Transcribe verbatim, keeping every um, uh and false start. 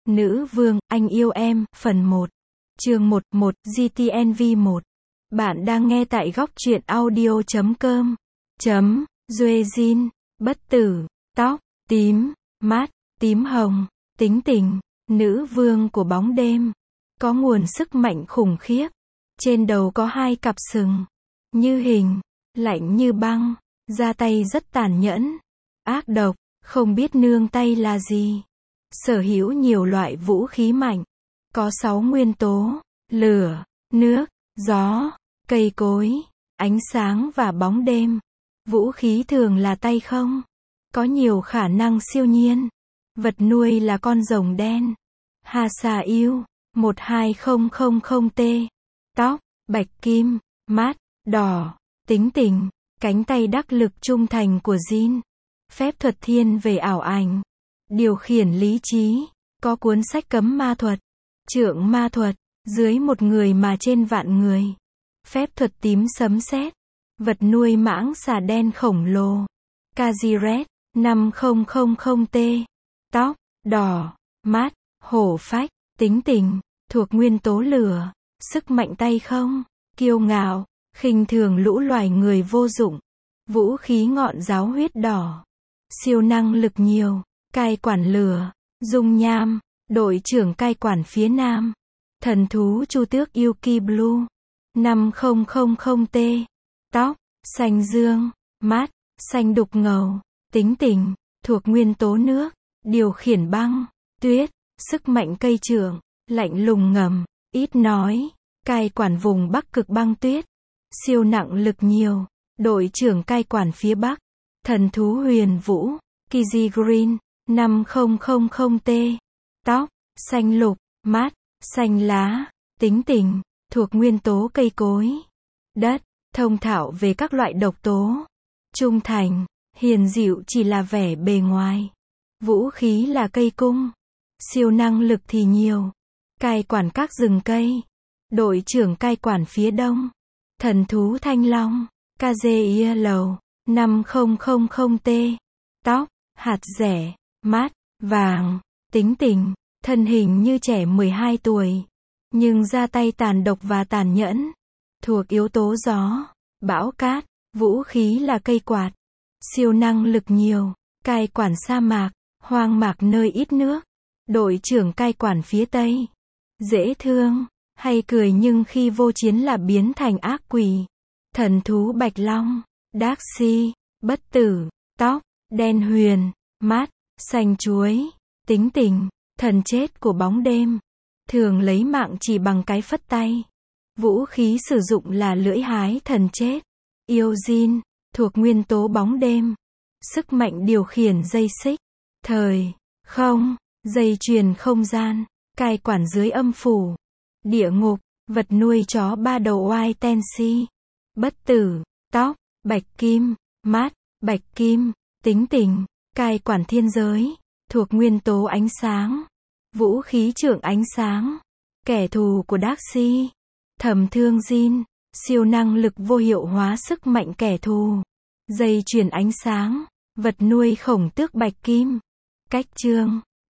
Nữ vương, anh yêu em, phần một. Chương một, một, giê tê en vê một. Bạn đang nghe tại góc truyện audio chấm com. Chấm, Duê Jin, bất tử, tóc, tím, mát, tím hồng, tính tình, nữ vương của bóng đêm. Có nguồn sức mạnh khủng khiếp. Trên đầu có hai cặp sừng. Như hình, lạnh như băng, ra tay rất tàn nhẫn, ác độc, không biết nương tay là gì. Sở hữu nhiều loại vũ khí mạnh. Có sáu nguyên tố: lửa, nước, gió, cây cối, ánh sáng và bóng đêm. Vũ khí thường là tay không. Có nhiều khả năng siêu nhiên. Vật nuôi là con rồng đen. Hà xà yêu, một hai không không không T. Tóc, bạch kim, mát, đỏ, tính tình, cánh tay đắc lực trung thành của Jin. Phép thuật thiên về ảo ảnh. Điều khiển lý trí. Có cuốn sách cấm ma thuật. Trượng ma thuật. Dưới một người mà trên vạn người. Phép thuật tím sấm sét. Vật nuôi mãng xà đen khổng lồ. Kaziret, năm không không không T. Tóc, đỏ, mát, hổ phách, tính tình, thuộc nguyên tố lửa. Sức mạnh tay không, kiêu ngạo, khinh thường lũ loài người vô dụng. Vũ khí ngọn giáo huyết đỏ. Siêu năng lực nhiều. Cai quản lửa. Dung nham, đội trưởng cai quản phía nam. Thần thú chu tước Yuki Blue. năm không không không T. Tóc, xanh dương, mát, xanh đục ngầu, tính tình, thuộc nguyên tố nước, điều khiển băng, tuyết, sức mạnh cây trượng, lạnh lùng ngầm, ít nói, cai quản vùng Bắc cực băng tuyết. Siêu nặng lực nhiều, đội trưởng cai quản phía Bắc. Thần thú huyền vũ, Kiji Green, năm không không không T. Tóc, xanh lục, mát, xanh lá, tính tình, thuộc nguyên tố cây cối, đất, thông thạo về các loại độc tố. Trung thành, hiền dịu chỉ là vẻ bề ngoài. Vũ khí là cây cung. Siêu năng lực thì nhiều. Cai quản các rừng cây. Đội trưởng cai quản phía đông. Thần thú thanh long, Kaze năm không không không T. Tóc, hạt rẻ, mát, vàng, tính tình, thân hình như trẻ mười hai tuổi. Nhưng ra tay tàn độc và tàn nhẫn. Thuộc yếu tố gió, bão cát, vũ khí là cây quạt. Siêu năng lực nhiều, cai quản sa mạc, hoang mạc nơi ít nước. Đội trưởng cai quản phía tây. Dễ thương, hay cười nhưng khi vô chiến là biến thành ác quỷ. Thần thú bạch long, Darcy, bất tử, tóc, đen huyền, mát, xanh chuối, tính tình, thần chết của bóng đêm. Thường lấy mạng chỉ bằng cái phất tay. Vũ khí sử dụng là lưỡi hái thần chết. Yêu Jin, thuộc nguyên tố bóng đêm. Sức mạnh điều khiển dây xích, thời, không, dây chuyền không gian, cai quản dưới âm phủ. Địa ngục, vật nuôi chó ba đầu White Tensi. Bất tử, tóc, bạch kim, mát, bạch kim, tính tình, cai quản thiên giới, thuộc nguyên tố ánh sáng. Vũ khí trượng ánh sáng. Kẻ thù của Darcy. Thầm thương Jin, siêu năng lực vô hiệu hóa sức mạnh kẻ thù. Dây chuyền ánh sáng, vật nuôi khổng tước bạch kim. Cách chương